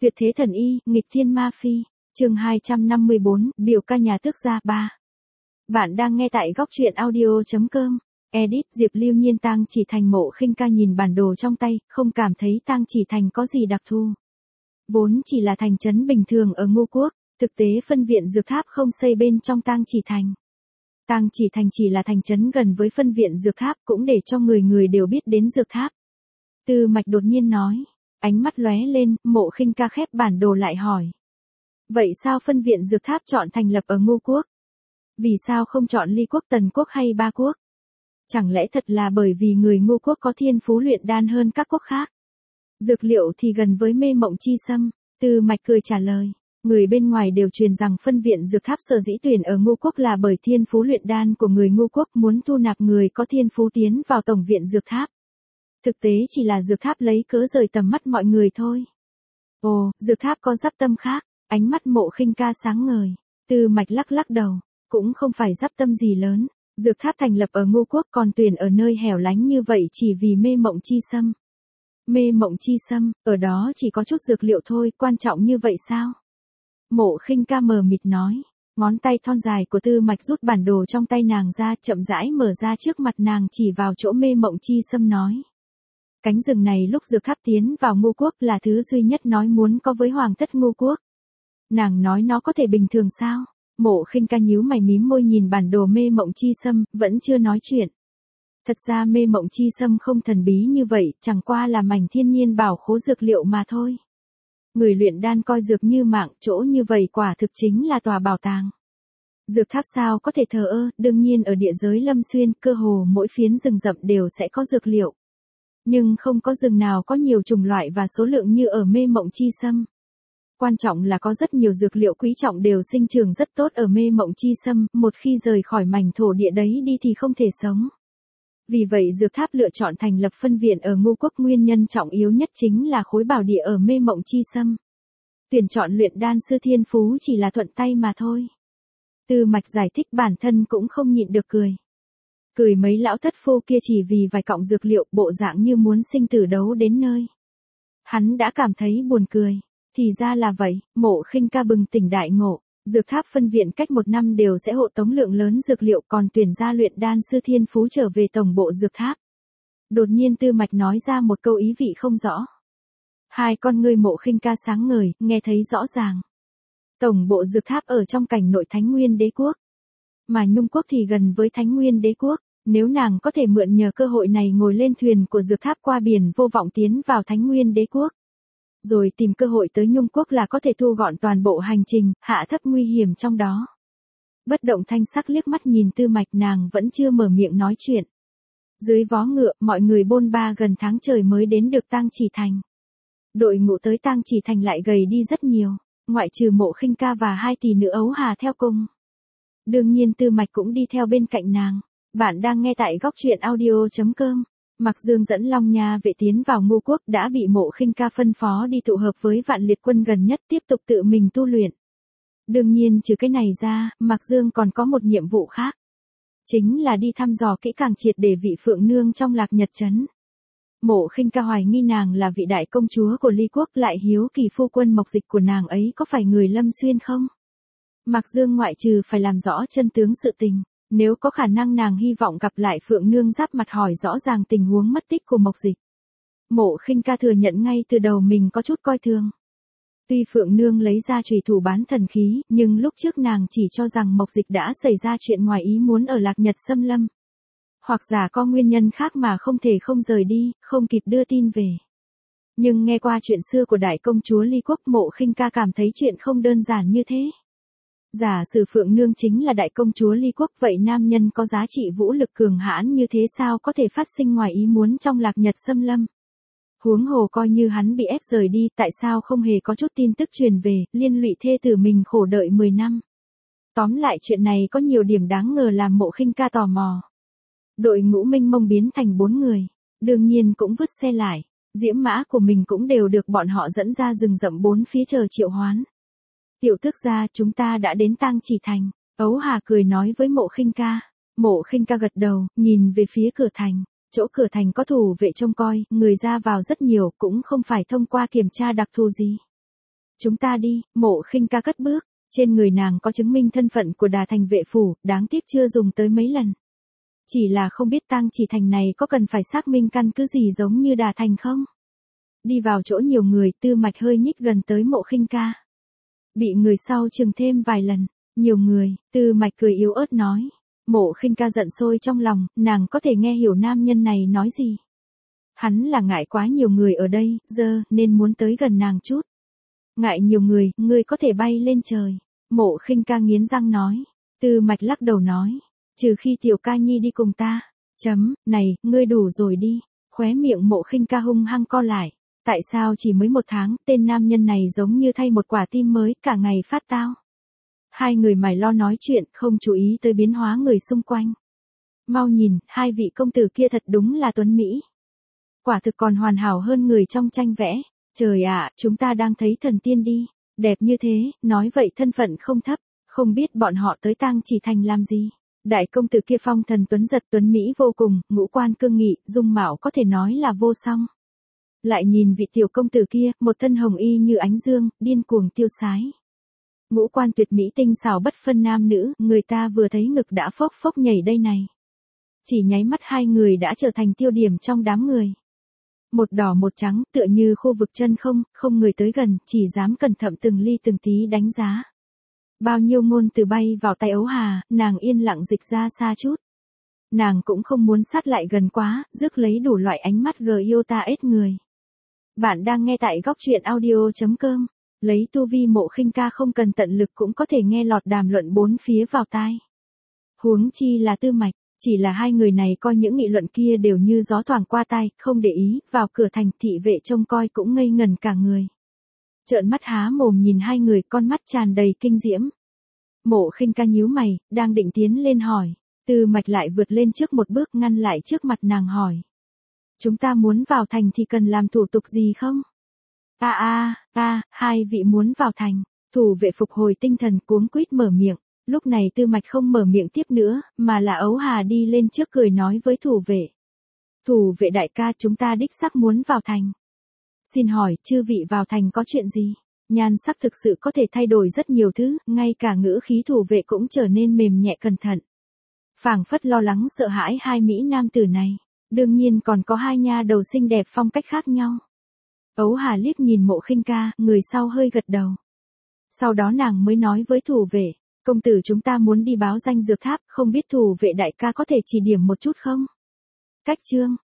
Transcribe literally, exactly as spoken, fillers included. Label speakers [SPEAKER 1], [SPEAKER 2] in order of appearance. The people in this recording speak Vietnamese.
[SPEAKER 1] Tuyệt thế thần y, nghịch thiên ma phi. Chương hai trăm năm mươi bốn, biểu ca nhà tước gia ba. Bạn đang nghe tại góc truyện audio chấm com. Edit Diệp Lưu Nhiên. Tang Chỉ Thành. Mộ Khinh Ca nhìn bản đồ trong tay, không cảm thấy Tang Chỉ Thành có gì đặc thù. Vốn chỉ là thành trấn bình thường ở Ngô Quốc, thực tế phân viện dược tháp không xây bên trong Tang Chỉ Thành. Tang Chỉ Thành chỉ là thành trấn gần với phân viện dược tháp, cũng để cho người người đều biết đến dược tháp. Tư Mạch đột nhiên nói, ánh mắt lóe lên, Mộ Khinh Ca khép bản đồ lại hỏi. Vậy sao phân viện dược tháp chọn thành lập ở Ngô Quốc? Vì sao không chọn Ly Quốc, Tần Quốc hay Ba Quốc? Chẳng lẽ thật là bởi vì người Ngô Quốc có thiên phú luyện đan hơn các quốc khác? Dược liệu thì gần với mê mộng chi sâm. Tư Mạch cười trả lời. Người bên ngoài đều truyền rằng phân viện dược tháp sở dĩ tuyển ở Ngô Quốc là bởi thiên phú luyện đan của người Ngô Quốc muốn thu nạp người có thiên phú tiến vào tổng viện dược tháp. Thực tế chỉ là dược tháp lấy cớ rời tầm mắt mọi người thôi. Ồ, dược tháp có giáp tâm khác. Ánh mắt Mộ Khinh Ca sáng ngời. Tư Mạch lắc lắc đầu. Cũng không phải giáp tâm gì lớn. Dược tháp thành lập ở Ngô Quốc còn tuyển ở nơi hẻo lánh như vậy chỉ vì mê mộng chi sâm. Mê mộng chi sâm, ở đó chỉ có chút dược liệu thôi, quan trọng như vậy sao? Mộ Khinh Ca mờ mịt nói. Ngón tay thon dài của Tư Mạch rút bản đồ trong tay nàng ra, chậm rãi mở ra trước mặt nàng, chỉ vào chỗ mê mộng chi sâm nói. Cánh rừng này lúc dược tháp tiến vào Ngô Quốc là thứ duy nhất nói muốn có với hoàng thất Ngô Quốc. Nàng nói nó có thể bình thường sao? Mộ Khinh Ca nhíu mày mím môi nhìn bản đồ mê mộng chi sâm, vẫn chưa nói chuyện. Thật ra mê mộng chi sâm không thần bí như vậy, chẳng qua là mảnh thiên nhiên bảo khố dược liệu mà thôi. Người luyện đan coi dược như mạng, chỗ như vậy quả thực chính là tòa bảo tàng. Dược tháp sao có thể thờ ơ, đương nhiên ở địa giới Lâm Xuyên, cơ hồ mỗi phiến rừng rậm đều sẽ có dược liệu. Nhưng không có rừng nào có nhiều chủng loại và số lượng như ở mê mộng chi sâm. Quan trọng là có rất nhiều dược liệu quý trọng đều sinh trưởng rất tốt ở mê mộng chi sâm, một khi rời khỏi mảnh thổ địa đấy đi thì không thể sống. Vì vậy dược tháp lựa chọn thành lập phân viện ở Ngô Quốc, nguyên nhân trọng yếu nhất chính là khối bảo địa ở mê mộng chi sâm. Tuyển chọn luyện đan sư thiên phú chỉ là thuận tay mà thôi. Tư Mạch giải thích, bản thân cũng không nhịn được cười. Cười mấy lão thất phu kia chỉ vì vài cọng dược liệu, bộ dạng như muốn sinh tử đấu đến nơi. Hắn đã cảm thấy buồn cười. Thì ra là vậy, Mộ Khinh Ca bừng tỉnh đại ngộ. Dược tháp phân viện cách một năm đều sẽ hộ tống lượng lớn dược liệu, còn tuyển ra luyện đan sư thiên phú trở về tổng bộ dược tháp. Đột nhiên Tư Mạch nói ra một câu ý vị không rõ. Hai con ngươi Mộ Khinh Ca sáng ngời, nghe thấy rõ ràng. Tổng bộ dược tháp ở trong cảnh nội Thánh Nguyên Đế Quốc. Mà Nhung Quốc thì gần với Thánh Nguyên Đế Quốc. Nếu nàng có thể mượn nhờ cơ hội này ngồi lên thuyền của dược tháp qua biển vô vọng tiến vào Thánh Nguyên Đế Quốc. Rồi tìm cơ hội tới Nhung Quốc là có thể thu gọn toàn bộ hành trình, hạ thấp nguy hiểm trong đó. Bất động thanh sắc liếc mắt nhìn Tư Mạch, nàng vẫn chưa mở miệng nói chuyện. Dưới vó ngựa, mọi người bôn ba gần tháng trời mới đến được Tang Chỉ Thành. Đội ngũ tới Tang Chỉ Thành lại gầy đi rất nhiều, ngoại trừ Mộ Khinh Ca và hai tỷ nữ ấu hà theo cùng. Đương nhiên Tư Mạch cũng đi theo bên cạnh nàng. Bạn đang nghe tại góc truyện audio chấm com. Mạc Dương dẫn Long Nha vệ tiến vào Ngô Quốc đã bị Mộ Khinh Ca phân phó đi tụ hợp với vạn liệt quân gần nhất tiếp tục tự mình tu luyện. Đương nhiên trừ cái này ra, Mạc Dương còn có một nhiệm vụ khác. Chính là đi thăm dò kỹ càng triệt để vị Phượng Nương trong Lạc Nhật Trấn. Mộ Khinh Ca hoài nghi nàng là vị đại công chúa của Ly Quốc, lại hiếu kỳ phu quân Mộc Dịch của nàng ấy có phải người Lâm Xuyên không? Mạc Dương ngoại trừ phải làm rõ chân tướng sự tình. Nếu có khả năng nàng hy vọng gặp lại Phượng Nương giáp mặt hỏi rõ ràng tình huống mất tích của Mộc Dịch. Mộ Khinh Ca thừa nhận ngay từ đầu mình có chút coi thường. Tuy Phượng Nương lấy ra chùy thủ bán thần khí, nhưng lúc trước nàng chỉ cho rằng Mộc Dịch đã xảy ra chuyện ngoài ý muốn ở Lạc Nhật Xâm Lâm. Hoặc giả có nguyên nhân khác mà không thể không rời đi, không kịp đưa tin về. Nhưng nghe qua chuyện xưa của đại công chúa Ly Quốc, Mộ Khinh Ca cảm thấy chuyện không đơn giản như thế. Giả sử Phượng Nương chính là đại công chúa Ly Quốc, vậy nam nhân có giá trị vũ lực cường hãn như thế sao có thể phát sinh ngoài ý muốn trong Lạc Nhật Xâm Lâm. Huống hồ coi như hắn bị ép rời đi, tại sao không hề có chút tin tức truyền về, liên lụy thê tử mình khổ đợi mười năm. Tóm lại chuyện này có nhiều điểm đáng ngờ làm Mộ Khinh Ca tò mò. Đội ngũ mênh mông biến thành bốn người, đương nhiên cũng vứt xe lại, diễm mã của mình cũng đều được bọn họ dẫn ra rừng rậm bốn phía chờ triệu hoán. Tiểu tước gia, chúng ta đã đến Tang Chỉ Thành. Ấu Hà cười nói với Mộ Khinh Ca. Mộ Khinh Ca gật đầu, nhìn về phía cửa thành. Chỗ cửa thành có thủ vệ trông coi, người ra vào rất nhiều, cũng không phải thông qua kiểm tra đặc thù gì. chúng ta đi, Mộ Khinh Ca cất bước, trên người nàng có chứng minh thân phận của Đà Thành vệ phủ, đáng tiếc chưa dùng tới mấy lần. Chỉ là không biết Tang Chỉ Thành này có cần phải xác minh căn cứ gì giống như Đà Thành không? Đi vào chỗ nhiều người, Tư Mạch hơi nhích gần tới Mộ Khinh Ca. Bị người sau chừng thêm vài lần, nhiều người, Tư Mạch cười yếu ớt nói. Mộ Khinh Ca giận sôi trong lòng, nàng có thể nghe hiểu nam nhân này nói gì. Hắn là ngại quá nhiều người ở đây, giờ, nên muốn tới gần nàng chút. Ngại nhiều người, ngươi có thể bay lên trời. Mộ Khinh Ca nghiến răng nói. Tư Mạch lắc đầu nói. Trừ khi Tiểu Ca Nhi đi cùng ta. Chấm, này, ngươi đủ rồi đi. Khóe miệng Mộ Khinh Ca hung hăng co lại. Tại sao chỉ mới một tháng, tên nam nhân này giống như thay một quả tim mới, cả ngày phát tao. Hai người mải lo nói chuyện, không chú ý tới biến hóa người xung quanh. Mau nhìn, hai vị công tử kia thật đúng là tuấn Mỹ. Quả thực còn hoàn hảo hơn người trong tranh vẽ. Trời ạ, chúng ta đang thấy thần tiên đi. Đẹp như thế, nói vậy thân phận không thấp, không biết bọn họ tới Tang Chỉ Thành làm gì. Đại công tử kia phong thần tuấn giật tuấn Mỹ vô cùng, ngũ quan cương nghị, dung mạo có thể nói là vô song. Lại nhìn vị tiểu công tử kia, một thân hồng y như ánh dương, điên cuồng tiêu sái. Ngũ quan tuyệt mỹ tinh xảo bất phân nam nữ, người ta vừa thấy ngực đã phốc phốc nhảy đây này. Chỉ nháy mắt hai người đã trở thành tiêu điểm trong đám người. Một đỏ một trắng, tựa như khu vực chân không, không người tới gần, chỉ dám cẩn thận từng ly từng tí đánh giá. Bao nhiêu ngôn từ bay vào tay Ấu Hà, nàng yên lặng dịch ra xa chút. Nàng cũng không muốn sát lại gần quá, rước lấy đủ loại ánh mắt gờ yêu ta ết người. Bạn đang nghe tại góc truyện audio chấm com. Lấy tu vi Mộ Khinh Ca không cần tận lực cũng có thể nghe lọt đàm luận bốn phía vào tai. Huống chi là Tư Mạch, chỉ là hai người này coi những nghị luận kia đều như gió thoảng qua tai, không để ý, vào cửa thành thị vệ trông coi cũng ngây ngần cả người. Trợn mắt há mồm nhìn hai người, con mắt tràn đầy kinh diễm. Mộ Khinh Ca nhíu mày, đang định tiến lên hỏi. Tư Mạch lại vượt lên trước một bước ngăn lại trước mặt nàng hỏi. Chúng ta muốn vào thành thì cần làm thủ tục gì không? A a a, hai vị muốn vào thành. Thủ vệ phục hồi tinh thần cuống quýt mở miệng. Lúc này Tư Mạch không mở miệng tiếp nữa, mà là Ấu Hà đi lên trước cười nói với thủ vệ. Thủ vệ đại ca, chúng ta đích xác muốn vào thành. Xin hỏi, chư vị vào thành có chuyện gì? Nhan sắc thực sự có thể thay đổi rất nhiều thứ, ngay cả ngữ khí thủ vệ cũng trở nên mềm nhẹ cẩn thận. Phảng phất lo lắng sợ hãi hai mỹ nam tử này. Đương nhiên còn có hai nha đầu xinh đẹp phong cách khác nhau. Ấu Hà liếc nhìn Mộ Khinh Ca, người sau hơi gật đầu. Sau đó nàng mới nói với thủ vệ, công tử chúng ta muốn đi báo danh dược tháp, không biết thủ vệ đại ca có thể chỉ điểm một chút không? Cách chương,